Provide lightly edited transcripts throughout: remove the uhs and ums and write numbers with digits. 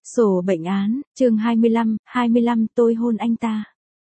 Sổ bệnh án, chương 25, tôi hôn anh ta.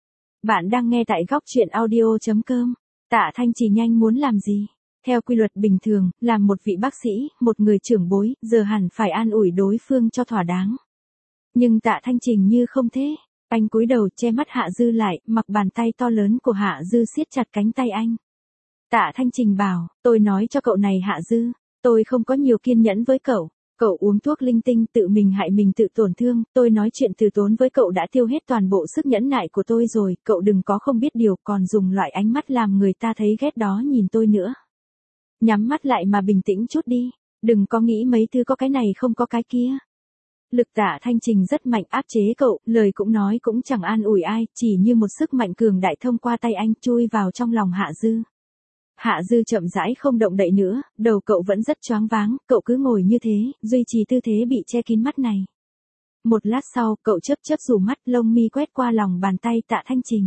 Bạn đang nghe tại góc truyện audio.com. Tạ Thanh Trì nhanh muốn làm gì? Theo quy luật bình thường, làm một vị bác sĩ, một người trưởng bối, giờ hẳn phải an ủi đối phương cho thỏa đáng. Nhưng Tạ Thanh Trình như không thế. Anh cúi đầu che mắt Hạ Dư lại, mặc bàn tay to lớn của Hạ Dư siết chặt cánh tay anh. Tạ Thanh Trình bảo, tôi nói cho cậu này Hạ Dư, tôi không có nhiều kiên nhẫn với cậu. Cậu uống thuốc linh tinh tự mình hại mình tự tổn thương, tôi nói chuyện từ tốn với cậu đã tiêu hết toàn bộ sức nhẫn nại của tôi rồi, cậu đừng có không biết điều còn dùng loại ánh mắt làm người ta thấy ghét đó nhìn tôi nữa. Nhắm mắt lại mà bình tĩnh chút đi, đừng có nghĩ mấy thứ có cái này không có cái kia. Lực Tạ Thanh Trình rất mạnh áp chế cậu, lời cũng nói cũng chẳng an ủi ai, chỉ như một sức mạnh cường đại thông qua tay anh chui vào trong lòng Hạ Dư. Hạ Dư chậm rãi không động đậy nữa, đầu cậu vẫn rất choáng váng, cậu cứ ngồi như thế, duy trì tư thế bị che kín mắt này. Một lát sau, cậu chớp rủ mắt, lông mi quét qua lòng bàn tay Tạ Thanh Trình.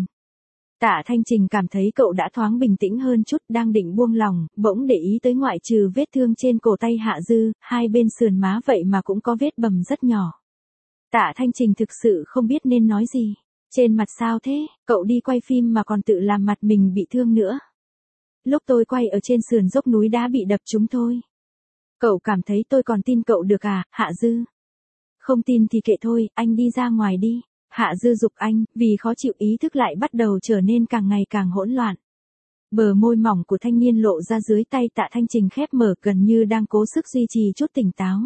Tạ Thanh Trình cảm thấy cậu đã thoáng bình tĩnh hơn chút, đang định buông lòng, bỗng để ý tới ngoại trừ vết thương trên cổ tay Hạ Dư, hai bên sườn má vậy mà cũng có vết bầm rất nhỏ. Tạ Thanh Trình thực sự không biết nên nói gì. Trên mặt sao thế, cậu đi quay phim mà còn tự làm mặt mình bị thương nữa. Lúc tôi quay ở trên sườn dốc núi đã bị đập trúng thôi. Cậu cảm thấy tôi còn tin cậu được à, Hạ Dư? Không tin thì kệ thôi, anh đi ra ngoài đi. Hạ Dư giục anh, vì khó chịu ý thức lại bắt đầu trở nên càng ngày càng hỗn loạn. Bờ môi mỏng của thanh niên lộ ra dưới tay Tạ Thanh Trình khép mở gần như đang cố sức duy trì chút tỉnh táo.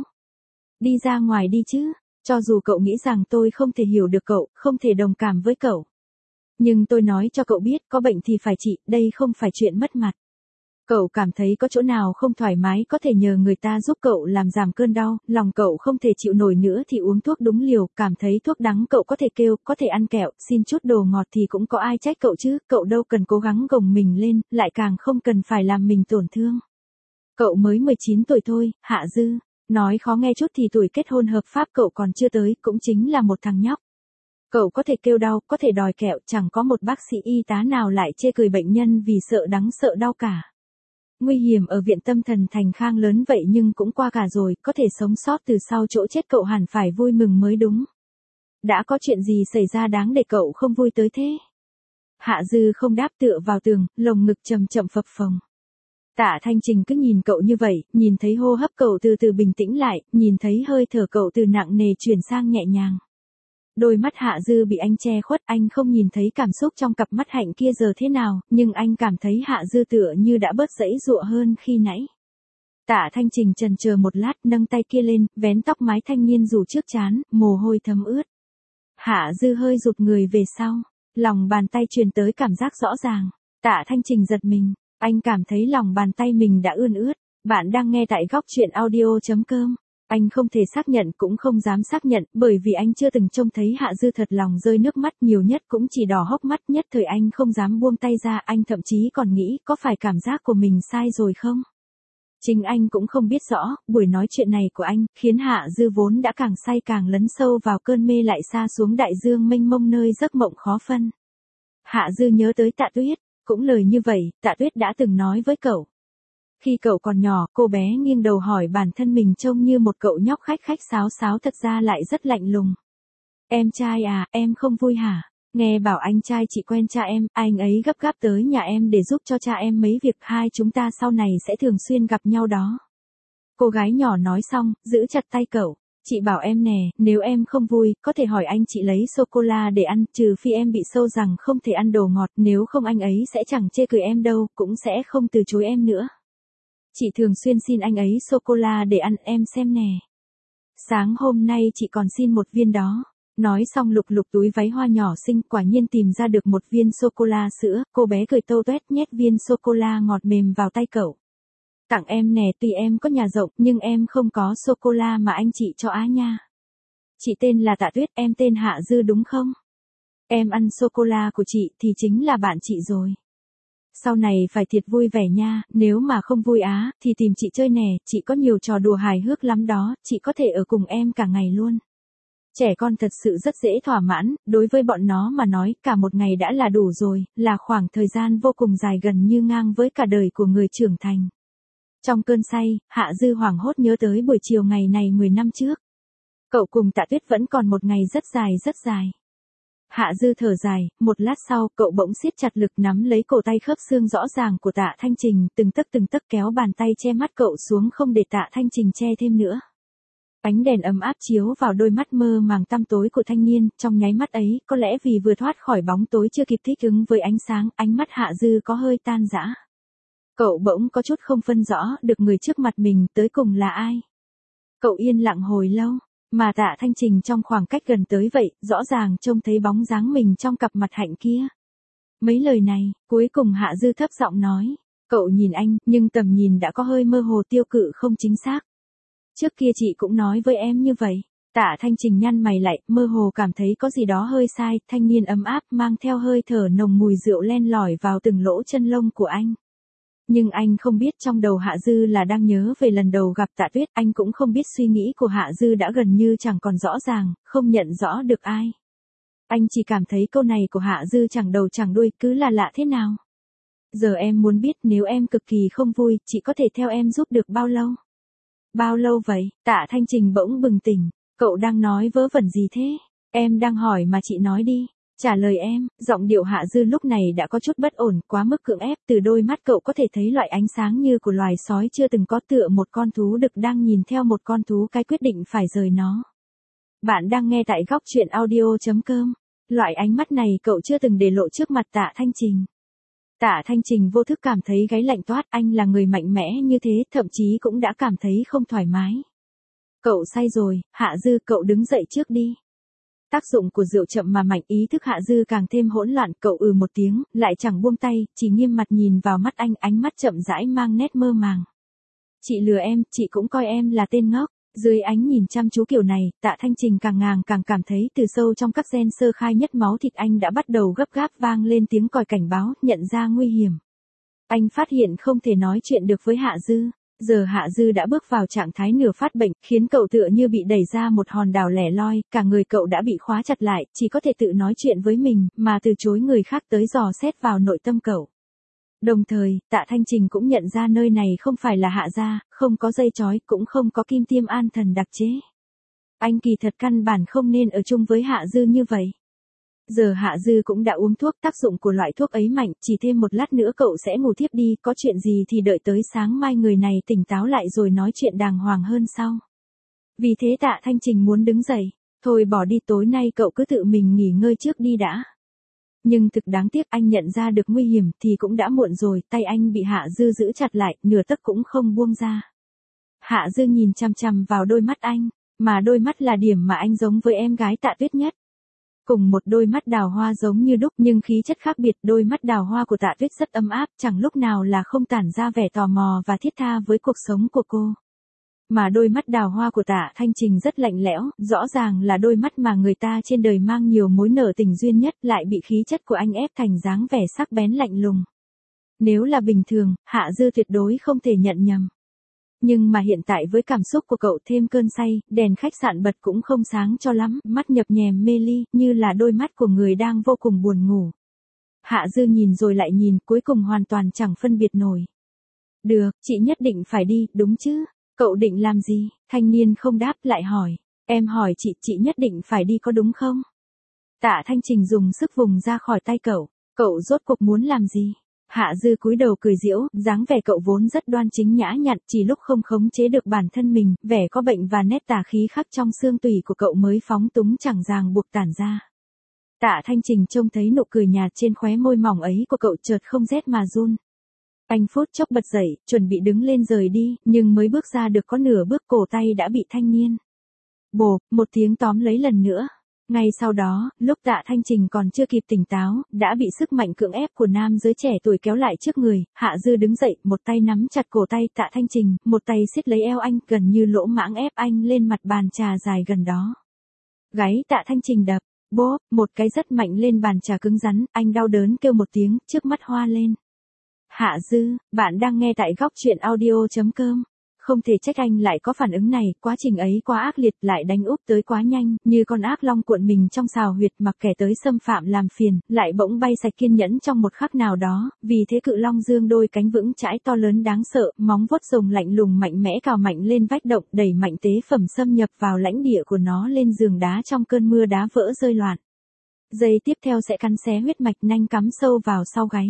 Đi ra ngoài đi chứ, cho dù cậu nghĩ rằng tôi không thể hiểu được cậu, không thể đồng cảm với cậu. Nhưng tôi nói cho cậu biết, có bệnh thì phải trị, đây không phải chuyện mất mặt. Cậu cảm thấy có chỗ nào không thoải mái có thể nhờ người ta giúp cậu làm giảm cơn đau, lòng cậu không thể chịu nổi nữa thì uống thuốc đúng liều, cảm thấy thuốc đắng cậu có thể kêu, có thể ăn kẹo, xin chút đồ ngọt thì cũng có ai trách cậu chứ, cậu đâu cần cố gắng gồng mình lên, lại càng không cần phải làm mình tổn thương. Cậu mới 19 tuổi thôi, Hạ Dư, nói khó nghe chút thì tuổi kết hôn hợp pháp cậu còn chưa tới, cũng chính là một thằng nhóc. Cậu có thể kêu đau, có thể đòi kẹo, chẳng có một bác sĩ y tá nào lại chê cười bệnh nhân vì sợ đắng sợ đau cả. Nguy hiểm ở viện tâm thần Thành Khang lớn vậy nhưng cũng qua cả rồi, có thể sống sót từ sau chỗ chết cậu hẳn phải vui mừng mới đúng. Đã có chuyện gì xảy ra đáng để cậu không vui tới thế? Hạ Dư không đáp tựa vào tường, lồng ngực chậm phập phồng. Tạ Thanh Trình cứ nhìn cậu như vậy, nhìn thấy hô hấp cậu từ từ bình tĩnh lại, nhìn thấy hơi thở cậu từ nặng nề chuyển sang nhẹ nhàng. Đôi mắt Hạ Dư bị anh che khuất, anh không nhìn thấy cảm xúc trong cặp mắt hạnh kia giờ thế nào, nhưng anh cảm thấy Hạ Dư tựa như đã bớt giãy giụa hơn khi nãy. Tạ Thanh Trình chần chờ một lát, nâng tay kia lên, vén tóc mái thanh niên rủ trước trán, mồ hôi thấm ướt. Hạ Dư hơi rụt người về sau, lòng bàn tay truyền tới cảm giác rõ ràng. Tạ Thanh Trình giật mình, anh cảm thấy lòng bàn tay mình đã ươn ướt. Bạn đang nghe tại góc truyện audio.com. Anh không thể xác nhận cũng không dám xác nhận, bởi vì anh chưa từng trông thấy Hạ Dư thật lòng rơi nước mắt, nhiều nhất cũng chỉ đỏ hốc mắt, nhất thời anh không dám buông tay ra, anh thậm chí còn nghĩ có phải cảm giác của mình sai rồi không? Chính anh cũng không biết rõ, buổi nói chuyện này của anh, khiến Hạ Dư vốn đã càng say càng lấn sâu vào cơn mê lại xa xuống đại dương mênh mông nơi giấc mộng khó phân. Hạ Dư nhớ tới Tạ Tuyết, cũng lời như vậy, Tạ Tuyết đã từng nói với cậu. Khi cậu còn nhỏ, cô bé nghiêng đầu hỏi bản thân mình trông như một cậu nhóc khách sáo sáo thật ra lại rất lạnh lùng. Em trai à, em không vui hả? Nghe bảo anh trai chị quen cha em, anh ấy gấp gáp tới nhà em để giúp cho cha em mấy việc, hai chúng ta sau này sẽ thường xuyên gặp nhau đó. Cô gái nhỏ nói xong, giữ chặt tay cậu. Chị bảo em nè, nếu em không vui, có thể hỏi anh chị lấy sô-cô-la để ăn, trừ phi em bị sâu rằng không thể ăn đồ ngọt, nếu không anh ấy sẽ chẳng chê cười em đâu, cũng sẽ không từ chối em nữa. Chị thường xuyên xin anh ấy sô-cô-la để ăn, em xem nè. Sáng hôm nay chị còn xin một viên đó. Nói xong lục túi váy hoa nhỏ xinh, quả nhiên tìm ra được một viên sô-cô-la sữa, cô bé cười tâu tuét nhét viên sô-cô-la ngọt mềm vào tay cậu. Tặng em nè, tuy em có nhà rộng, nhưng em không có sô-cô-la mà anh chị cho á nha. Chị tên là Tạ Tuyết, em tên Hạ Dư đúng không? Em ăn sô-cô-la của chị thì chính là bạn chị rồi. Sau này phải thiệt vui vẻ nha, nếu mà không vui á, thì tìm chị chơi nè, chị có nhiều trò đùa hài hước lắm đó, chị có thể ở cùng em cả ngày luôn. Trẻ con thật sự rất dễ thỏa mãn, đối với bọn nó mà nói, cả một ngày đã là đủ rồi, là khoảng thời gian vô cùng dài gần như ngang với cả đời của người trưởng thành. Trong cơn say, Hạ Dư hoảng hốt nhớ tới buổi chiều ngày này 10 năm trước. Cậu cùng Tạ Tuyết vẫn còn một ngày rất dài rất dài. Hạ Dư thở dài, một lát sau, cậu bỗng siết chặt lực nắm lấy cổ tay khớp xương rõ ràng của Tạ Thanh Trình, từng tấc kéo bàn tay che mắt cậu xuống không để Tạ Thanh Trình che thêm nữa. Ánh đèn ấm áp chiếu vào đôi mắt mơ màng tăm tối của thanh niên, trong nháy mắt ấy, có lẽ vì vừa thoát khỏi bóng tối chưa kịp thích ứng với ánh sáng, ánh mắt Hạ Dư có hơi tan rã. Cậu bỗng có chút không phân rõ được người trước mặt mình tới cùng là ai. Cậu yên lặng hồi lâu, mà Tạ Thanh Trình trong khoảng cách gần tới vậy, rõ ràng trông thấy bóng dáng mình trong cặp mặt hạnh kia. Mấy lời này, cuối cùng Hạ Dư thấp giọng nói, cậu nhìn anh, nhưng tầm nhìn đã có hơi mơ hồ tiêu cự không chính xác. Trước kia chị cũng nói với em như vậy. Tạ Thanh Trình nhăn mày lại, mơ hồ cảm thấy có gì đó hơi sai, thanh niên ấm áp mang theo hơi thở nồng mùi rượu len lỏi vào từng lỗ chân lông của anh. Nhưng anh không biết trong đầu Hạ Dư là đang nhớ về lần đầu gặp Tạ Tuyết, anh cũng không biết suy nghĩ của Hạ Dư đã gần như chẳng còn rõ ràng, không nhận rõ được ai. Anh chỉ cảm thấy câu này của Hạ Dư chẳng đầu chẳng đuôi, cứ là lạ thế nào. Giờ em muốn biết nếu em cực kỳ không vui, chị có thể theo em giúp được bao lâu? Bao lâu vậy? Tạ Thanh Trình bỗng bừng tỉnh, cậu đang nói vớ vẩn gì thế? Em đang hỏi mà chị nói đi. Trả lời em, giọng điệu Hạ Dư lúc này đã có chút bất ổn, quá mức cưỡng ép, từ đôi mắt cậu có thể thấy loại ánh sáng như của loài sói chưa từng có, tựa một con thú đực đang nhìn theo một con thú cái quyết định phải rời nó. Bạn đang nghe tại góc truyện audio.com. Loại ánh mắt này cậu chưa từng để lộ trước mặt Tạ Thanh Trình. Tạ Thanh Trình vô thức cảm thấy gáy lạnh toát, anh là người mạnh mẽ như thế, thậm chí cũng đã cảm thấy không thoải mái. Cậu say rồi, Hạ Dư, cậu đứng dậy trước đi. Tác dụng của rượu chậm mà mạnh, ý thức Hạ Dư càng thêm hỗn loạn, cậu một tiếng, lại chẳng buông tay, chỉ nghiêm mặt nhìn vào mắt anh, ánh mắt chậm rãi mang nét mơ màng. Chị lừa em, chị cũng coi em là tên ngốc. Dưới ánh nhìn chăm chú kiểu này, Tạ Thanh Trình càng cảm thấy từ sâu trong các gen sơ khai nhất máu thịt anh đã bắt đầu gấp gáp vang lên tiếng còi cảnh báo, nhận ra nguy hiểm. Anh phát hiện không thể nói chuyện được với Hạ Dư. Giờ Hạ Dư đã bước vào trạng thái nửa phát bệnh, khiến cậu tựa như bị đẩy ra một hòn đảo lẻ loi, cả người cậu đã bị khóa chặt lại, chỉ có thể tự nói chuyện với mình, mà từ chối người khác tới dò xét vào nội tâm cậu. Đồng thời, Tạ Thanh Trình cũng nhận ra nơi này không phải là Hạ gia, không có dây chói, cũng không có kim tiêm an thần đặc chế. Anh kỳ thật căn bản không nên ở chung với Hạ Dư như vậy. Giờ Hạ Dư cũng đã uống thuốc, tác dụng của loại thuốc ấy mạnh, chỉ thêm một lát nữa cậu sẽ ngủ thiếp đi, có chuyện gì thì đợi tới sáng mai người này tỉnh táo lại rồi nói chuyện đàng hoàng hơn sau. Vì thế Tạ Thanh Trình muốn đứng dậy, thôi bỏ đi, tối nay cậu cứ tự mình nghỉ ngơi trước đi đã. Nhưng thực đáng tiếc, anh nhận ra được nguy hiểm thì cũng đã muộn rồi, tay anh bị Hạ Dư giữ chặt lại, nửa tấc cũng không buông ra. Hạ Dư nhìn chằm chằm vào đôi mắt anh, mà đôi mắt là điểm mà anh giống với em gái Tạ Tuyết nhất. Cùng một đôi mắt đào hoa giống như đúc nhưng khí chất khác biệt, đôi mắt đào hoa của Tạ Tuyết rất ấm áp, chẳng lúc nào là không tản ra vẻ tò mò và thiết tha với cuộc sống của cô. Mà đôi mắt đào hoa của Tạ Thanh Trình rất lạnh lẽo, rõ ràng là đôi mắt mà người ta trên đời mang nhiều mối nợ tình duyên nhất, lại bị khí chất của anh ép thành dáng vẻ sắc bén lạnh lùng. Nếu là bình thường, Hạ Dư tuyệt đối không thể nhận nhầm. Nhưng mà hiện tại với cảm xúc của cậu thêm cơn say, đèn khách sạn bật cũng không sáng cho lắm, mắt nhập nhèm mê ly, như là đôi mắt của người đang vô cùng buồn ngủ. Hạ Dư nhìn rồi lại nhìn, cuối cùng hoàn toàn chẳng phân biệt nổi. Được, chị nhất định phải đi, đúng chứ? Cậu định làm gì? Thanh niên không đáp, lại hỏi. Em hỏi chị nhất định phải đi có đúng không? Tạ Thanh Trình dùng sức vùng ra khỏi tay cậu. Cậu rốt cuộc muốn làm gì? Hạ Dư cúi đầu cười giễu, dáng vẻ cậu vốn rất đoan chính nhã nhặn, chỉ lúc không khống chế được bản thân mình, vẻ có bệnh và nét tà khí khắc trong xương tủy của cậu mới phóng túng chẳng ràng buộc tản ra. Tạ Thanh Trình trông thấy nụ cười nhạt trên khóe môi mỏng ấy của cậu, chợt không rét mà run. Anh phút chốc bật dậy, chuẩn bị đứng lên rời đi, nhưng mới bước ra được có nửa bước cổ tay đã bị thanh niên. Bộp, một tiếng tóm lấy lần nữa. Ngay sau đó, lúc Tạ Thanh Trình còn chưa kịp tỉnh táo, đã bị sức mạnh cưỡng ép của nam giới trẻ tuổi kéo lại trước người. Hạ Dư đứng dậy, một tay nắm chặt cổ tay Tạ Thanh Trình, một tay siết lấy eo anh, gần như lỗ mãng ép anh lên mặt bàn trà dài gần đó. Gáy Tạ Thanh Trình đập, bốp, một cái rất mạnh lên bàn trà cứng rắn, anh đau đớn kêu một tiếng, trước mắt hoa lên. Hạ Dư, bạn đang nghe tại góc truyện audio.com. không thể trách anh lại có phản ứng này, quá trình ấy quá ác liệt lại đánh úp tới quá nhanh, như con ác long cuộn mình trong xào huyệt mặc kẻ tới xâm phạm làm phiền, lại bỗng bay sạch kiên nhẫn trong một khắc nào đó, vì thế cự long dương đôi cánh vững chãi to lớn đáng sợ, móng vuốt rồng lạnh lùng mạnh mẽ cào mạnh lên vách động, đẩy mạnh tế phẩm xâm nhập vào lãnh địa của nó lên giường đá trong cơn mưa đá vỡ rơi loạn. Giây tiếp theo sẽ cắn xé huyết mạch nanh cắm sâu vào sau gáy.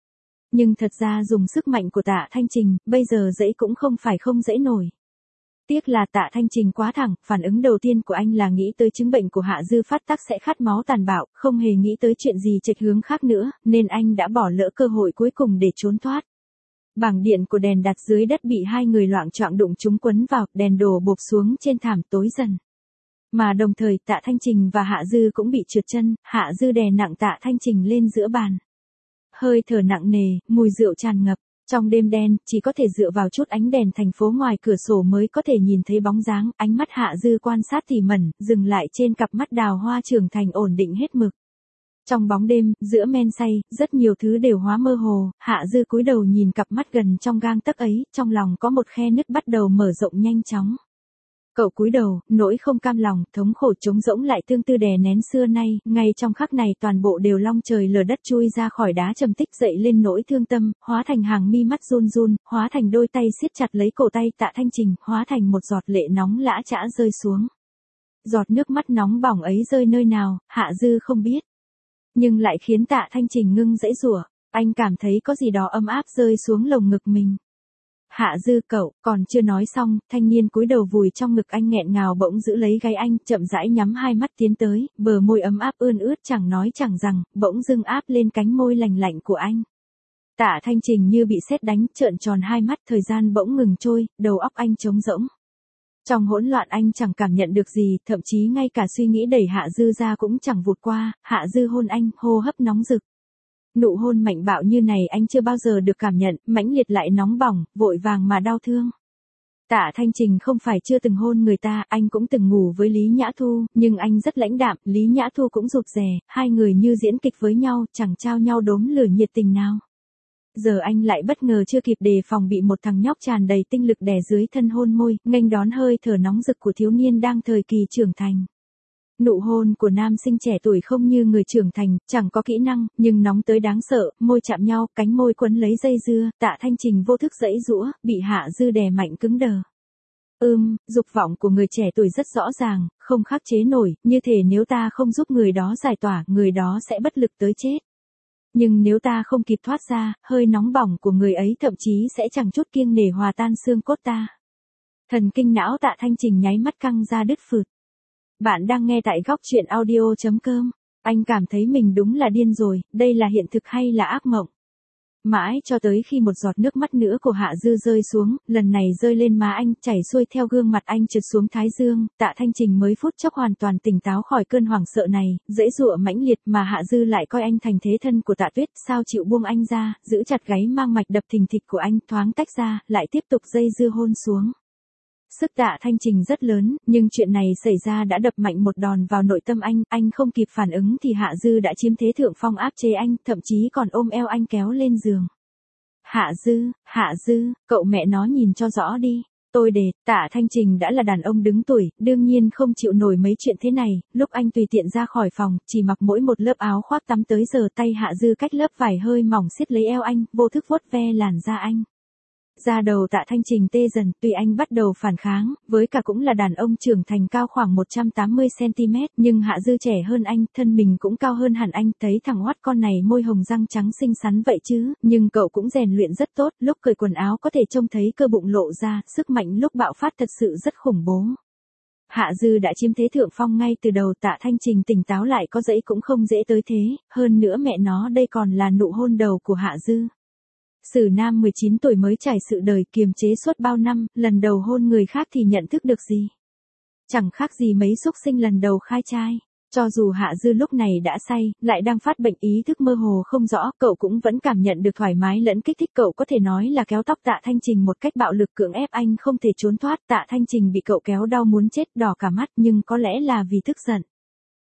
Nhưng thật ra dùng sức mạnh của Tạ Thanh Trình, bây giờ dẫy cũng không phải không dẫy nổi. Tiếc là Tạ Thanh Trình quá thẳng, phản ứng đầu tiên của anh là nghĩ tới chứng bệnh của Hạ Dư phát tác sẽ khát máu tàn bạo, không hề nghĩ tới chuyện gì chệch hướng khác nữa, nên anh đã bỏ lỡ cơ hội cuối cùng để trốn thoát. Bảng điện của đèn đặt dưới đất bị hai người loạng choạng đụng chúng quấn vào, đèn đổ bộp xuống trên thảm tối dần. Mà đồng thời Tạ Thanh Trình và Hạ Dư cũng bị trượt chân, Hạ Dư đè nặng Tạ Thanh Trình lên giữa bàn. Hơi thở nặng nề, mùi rượu tràn ngập, trong đêm đen, chỉ có thể dựa vào chút ánh đèn thành phố ngoài cửa sổ mới có thể nhìn thấy bóng dáng, ánh mắt Hạ Dư quan sát tỉ mẩn, dừng lại trên cặp mắt đào hoa trưởng thành ổn định hết mực. Trong bóng đêm, giữa men say, rất nhiều thứ đều hóa mơ hồ, Hạ Dư cúi đầu nhìn cặp mắt gần trong gang tấc ấy, trong lòng có một khe nứt bắt đầu mở rộng nhanh chóng. Cậu cúi đầu, nỗi không cam lòng, thống khổ trống rỗng lại tương tư đè nén xưa nay, ngay trong khắc này toàn bộ đều long trời lở đất chui ra khỏi đá trầm tích dậy lên nỗi thương tâm, hóa thành hàng mi mắt run run, hóa thành đôi tay siết chặt lấy cổ tay Tạ Thanh Trình, hóa thành một giọt lệ nóng lã chã rơi xuống. Giọt nước mắt nóng bỏng ấy rơi nơi nào, Hạ Dư không biết. Nhưng lại khiến Tạ Thanh Trình ngưng giãy giụa, anh cảm thấy có gì đó ấm áp rơi xuống lồng ngực mình. Hạ Dư cậu, còn chưa nói xong, thanh niên cúi đầu vùi trong ngực anh nghẹn ngào bỗng giữ lấy gáy anh, chậm rãi nhắm hai mắt tiến tới, bờ môi ấm áp ươn ướt chẳng nói chẳng rằng, bỗng dưng áp lên cánh môi lành lạnh của anh. Tạ Thanh Trình như bị sét đánh, trợn tròn hai mắt, thời gian bỗng ngừng trôi, đầu óc anh trống rỗng. Trong hỗn loạn anh chẳng cảm nhận được gì, thậm chí ngay cả suy nghĩ đẩy Hạ Dư ra cũng chẳng vụt qua, Hạ Dư hôn anh, hô hấp nóng rực. Nụ hôn mạnh bạo như này anh chưa bao giờ được cảm nhận, mãnh liệt lại nóng bỏng, vội vàng mà đau thương. Tạ Thanh Trình không phải chưa từng hôn người ta, anh cũng từng ngủ với Lý Nhã Thu, nhưng anh rất lãnh đạm, Lý Nhã Thu cũng rụt rè, hai người như diễn kịch với nhau, chẳng trao nhau đốm lửa nhiệt tình nào. Giờ anh lại bất ngờ chưa kịp đề phòng bị một thằng nhóc tràn đầy tinh lực đè dưới thân hôn môi, nghênh đón hơi thở nóng rực của thiếu niên đang thời kỳ trưởng thành. Nụ hôn của nam sinh trẻ tuổi không như người trưởng thành, chẳng có kỹ năng, nhưng nóng tới đáng sợ, môi chạm nhau, cánh môi quấn lấy dây dưa, Tạ Thanh Trình vô thức giãy giũa, bị Hạ Dư đè mạnh cứng đờ. Dục vọng của người trẻ tuổi rất rõ ràng, không khắc chế nổi, như thể nếu ta không giúp người đó giải tỏa, người đó sẽ bất lực tới chết. Nhưng nếu ta không kịp thoát ra, hơi nóng bỏng của người ấy thậm chí sẽ chẳng chút kiêng nể hòa tan xương cốt ta. Thần kinh não Tạ Thanh Trình nháy mắt căng ra đứt phượt. Bạn đang nghe tại góc truyện audio.com. Anh cảm thấy mình đúng là điên rồi, đây là hiện thực hay là ác mộng? Mãi cho tới khi một giọt nước mắt nữa của Hạ Dư rơi xuống, lần này rơi lên má anh, chảy xuôi theo gương mặt anh trượt xuống thái dương, Tạ Thanh Trình mới phút chốc hoàn toàn tỉnh táo khỏi cơn hoảng sợ này, giãy giụa mãnh liệt mà Hạ Dư lại coi anh thành thế thân của Tạ Tuyết, sao chịu buông anh ra, giữ chặt gáy mang mạch đập thình thịch của anh, thoáng tách ra, lại tiếp tục dây dưa hôn xuống. Sức Tạ Thanh Trình rất lớn, nhưng chuyện này xảy ra đã đập mạnh một đòn vào nội tâm anh không kịp phản ứng thì Hạ Dư đã chiếm thế thượng phong áp chế anh, thậm chí còn ôm eo anh kéo lên giường. Hạ Dư, cậu mẹ nó nhìn cho rõ đi. Tôi để, Tạ Thanh Trình đã là đàn ông đứng tuổi, đương nhiên không chịu nổi mấy chuyện thế này, lúc anh tùy tiện ra khỏi phòng, chỉ mặc mỗi một lớp áo khoác tắm tới giờ tay Hạ Dư cách lớp vải hơi mỏng siết lấy eo anh, vô thức vuốt ve làn da anh. Da đầu Tạ Thanh Trình tê dần, tuy anh bắt đầu phản kháng, với cả cũng là đàn ông trưởng thành cao khoảng 180cm, nhưng Hạ Dư trẻ hơn anh, thân mình cũng cao hơn hẳn anh, thấy thằng oát con này môi hồng răng trắng xinh xắn vậy chứ, nhưng cậu cũng rèn luyện rất tốt, lúc cởi quần áo có thể trông thấy cơ bụng lộ ra, sức mạnh lúc bạo phát thật sự rất khủng bố. Hạ Dư đã chiếm thế thượng phong ngay từ đầu, Tạ Thanh Trình tỉnh táo lại có dãy cũng không dễ tới thế, hơn nữa mẹ nó đây còn là nụ hôn đầu của Hạ Dư. Sử Nam 19 tuổi mới trải sự đời kiềm chế suốt bao năm, lần đầu hôn người khác thì nhận thức được gì. Chẳng khác gì mấy xúc sinh lần đầu khai trai. Cho dù Hạ Dư lúc này đã say, lại đang phát bệnh ý thức mơ hồ không rõ, cậu cũng vẫn cảm nhận được thoải mái lẫn kích thích. Cậu có thể nói là kéo tóc Tạ Thanh Trình một cách bạo lực cưỡng ép anh không thể trốn thoát. Tạ Thanh Trình bị cậu kéo đau muốn chết, đỏ cả mắt, nhưng có lẽ là vì tức giận.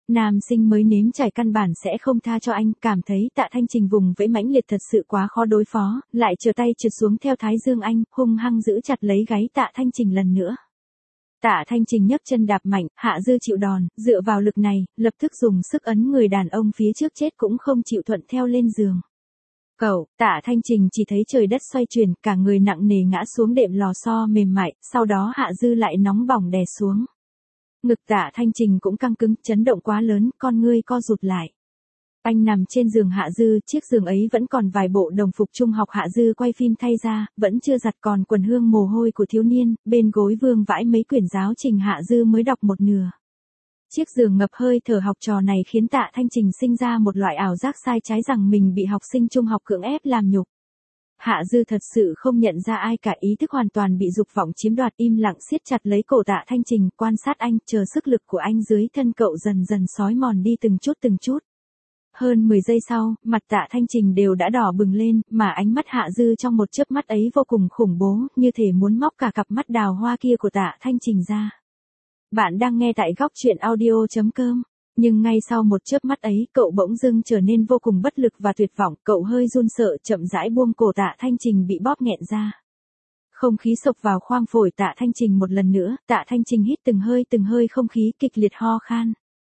Nam sinh mới nếm trải căn bản sẽ không tha cho anh, cảm thấy Tạ Thanh Trình vùng vẫy mãnh liệt thật sự quá khó đối phó, lại trở tay trượt xuống theo thái dương anh, hung hăng giữ chặt lấy gáy Tạ Thanh Trình lần nữa. Tạ Thanh Trình nhấc chân đạp mạnh, Hạ Dư chịu đòn, dựa vào lực này, lập tức dùng sức ấn người đàn ông phía trước chết cũng không chịu thuận theo lên giường. Cậu, Tạ Thanh Trình chỉ thấy trời đất xoay chuyển, cả người nặng nề ngã xuống đệm lò xo mềm mại, sau đó Hạ Dư lại nóng bỏng đè xuống. Ngực Tạ Thanh Trình cũng căng cứng, chấn động quá lớn, con ngươi co rụt lại. Anh nằm trên giường Hạ Dư, chiếc giường ấy vẫn còn vài bộ đồng phục trung học Hạ Dư quay phim thay ra, vẫn chưa giặt còn quần hương mồ hôi của thiếu niên, bên gối vương vãi mấy quyển giáo trình Hạ Dư mới đọc một nửa. Chiếc giường ngập hơi thở học trò này khiến Tạ Thanh Trình sinh ra một loại ảo giác sai trái rằng mình bị học sinh trung học cưỡng ép làm nhục. Hạ Dư thật sự không nhận ra ai cả, ý thức hoàn toàn bị dục vọng chiếm đoạt, im lặng siết chặt lấy cổ Tạ Thanh Trình, quan sát anh, chờ sức lực của anh dưới thân cậu dần dần xói mòn đi từng chút. Hơn 10 giây sau, mặt Tạ Thanh Trình đều đã đỏ bừng lên, mà ánh mắt Hạ Dư trong một chớp mắt ấy vô cùng khủng bố, như thể muốn móc cả cặp mắt đào hoa kia của Tạ Thanh Trình ra. Bạn đang nghe tại góc truyện audio.com. Nhưng ngay sau một chớp mắt ấy, cậu bỗng dưng trở nên vô cùng bất lực và tuyệt vọng, cậu hơi run sợ, chậm rãi buông cổ Tạ Thanh Trình bị bóp nghẹn ra. Không khí xộc vào khoang phổi Tạ Thanh Trình một lần nữa, Tạ Thanh Trình hít từng hơi không khí, kịch liệt ho khan.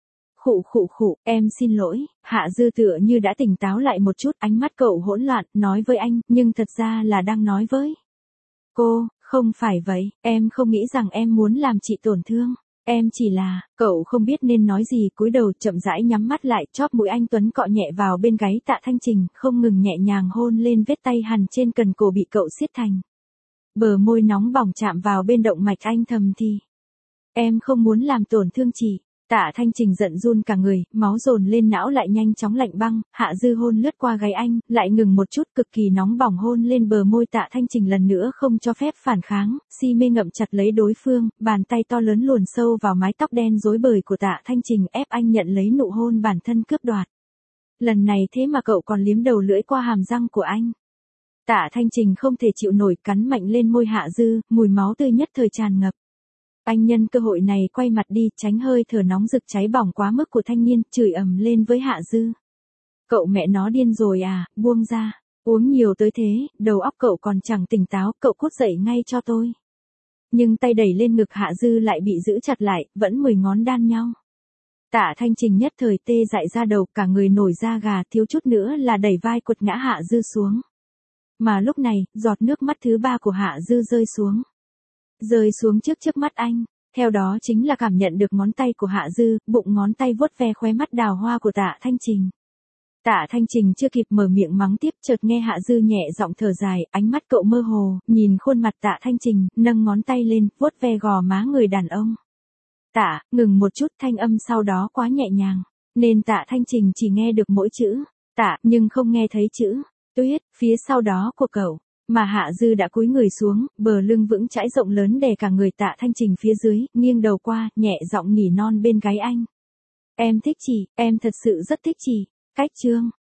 Khụ, em xin lỗi. Hạ Dư tựa như đã tỉnh táo lại một chút, ánh mắt cậu hỗn loạn, nói với anh, nhưng thật ra là đang nói với cô, không phải vậy, em không nghĩ rằng em muốn làm chị tổn thương. Em chỉ là, cậu không biết nên nói gì, cúi đầu chậm rãi nhắm mắt lại, chóp mũi anh Tuấn cọ nhẹ vào bên gáy Tạ Thanh Trình, không ngừng nhẹ nhàng hôn lên vết tay hằn trên cần cổ bị cậu siết thành. Bờ môi nóng bỏng chạm vào bên động mạch anh thầm thì. Em không muốn làm tổn thương chị. Tạ Thanh Trình giận run cả người, máu dồn lên não lại nhanh chóng lạnh băng, Hạ Dư hôn lướt qua gáy anh, lại ngừng một chút, cực kỳ nóng bỏng hôn lên bờ môi Tạ Thanh Trình lần nữa, không cho phép phản kháng, si mê ngậm chặt lấy đối phương, bàn tay to lớn luồn sâu vào mái tóc đen rối bời của Tạ Thanh Trình, ép anh nhận lấy nụ hôn bản thân cướp đoạt. Lần này thế mà cậu còn liếm đầu lưỡi qua hàm răng của anh. Tạ Thanh Trình không thể chịu nổi, cắn mạnh lên môi Hạ Dư, mùi máu tươi nhất thời tràn ngập. Anh nhân cơ hội này quay mặt đi, tránh hơi thở nóng rực cháy bỏng quá mức của thanh niên, chửi ầm lên với Hạ Dư. Cậu mẹ nó điên rồi à, buông ra, uống nhiều tới thế, đầu óc cậu còn chẳng tỉnh táo, cậu cút dậy ngay cho tôi. Nhưng tay đẩy lên ngực Hạ Dư lại bị giữ chặt lại, vẫn 10 ngón đan nhau. Tạ Thanh Trình nhất thời tê dại ra đầu, cả người nổi da gà, thiếu chút nữa là đẩy vai quật ngã Hạ Dư xuống. Mà lúc này, giọt nước mắt thứ 3 của Hạ Dư rơi xuống trước mắt anh, theo đó chính là cảm nhận được ngón tay của Hạ Dư, bụng ngón tay vuốt ve khóe mắt đào hoa của Tạ Thanh Trình. Tạ Thanh Trình chưa kịp mở miệng mắng tiếp, chợt nghe Hạ Dư nhẹ giọng thở dài, ánh mắt cậu mơ hồ, nhìn khuôn mặt Tạ Thanh Trình, nâng ngón tay lên, vuốt ve gò má người đàn ông. Tạ, ngừng một chút, thanh âm sau đó quá nhẹ nhàng, nên Tạ Thanh Trình chỉ nghe được mỗi chữ Tạ, nhưng không nghe thấy chữ Tuyết phía sau đó của cậu. Mà Hạ Dư đã cúi người xuống, bờ lưng vững chãi rộng lớn đè cả người Tạ Thanh Trình phía dưới, nghiêng đầu qua, nhẹ giọng nỉ non bên gáy anh. Em thích chị, em thật sự rất thích chị. Cách chương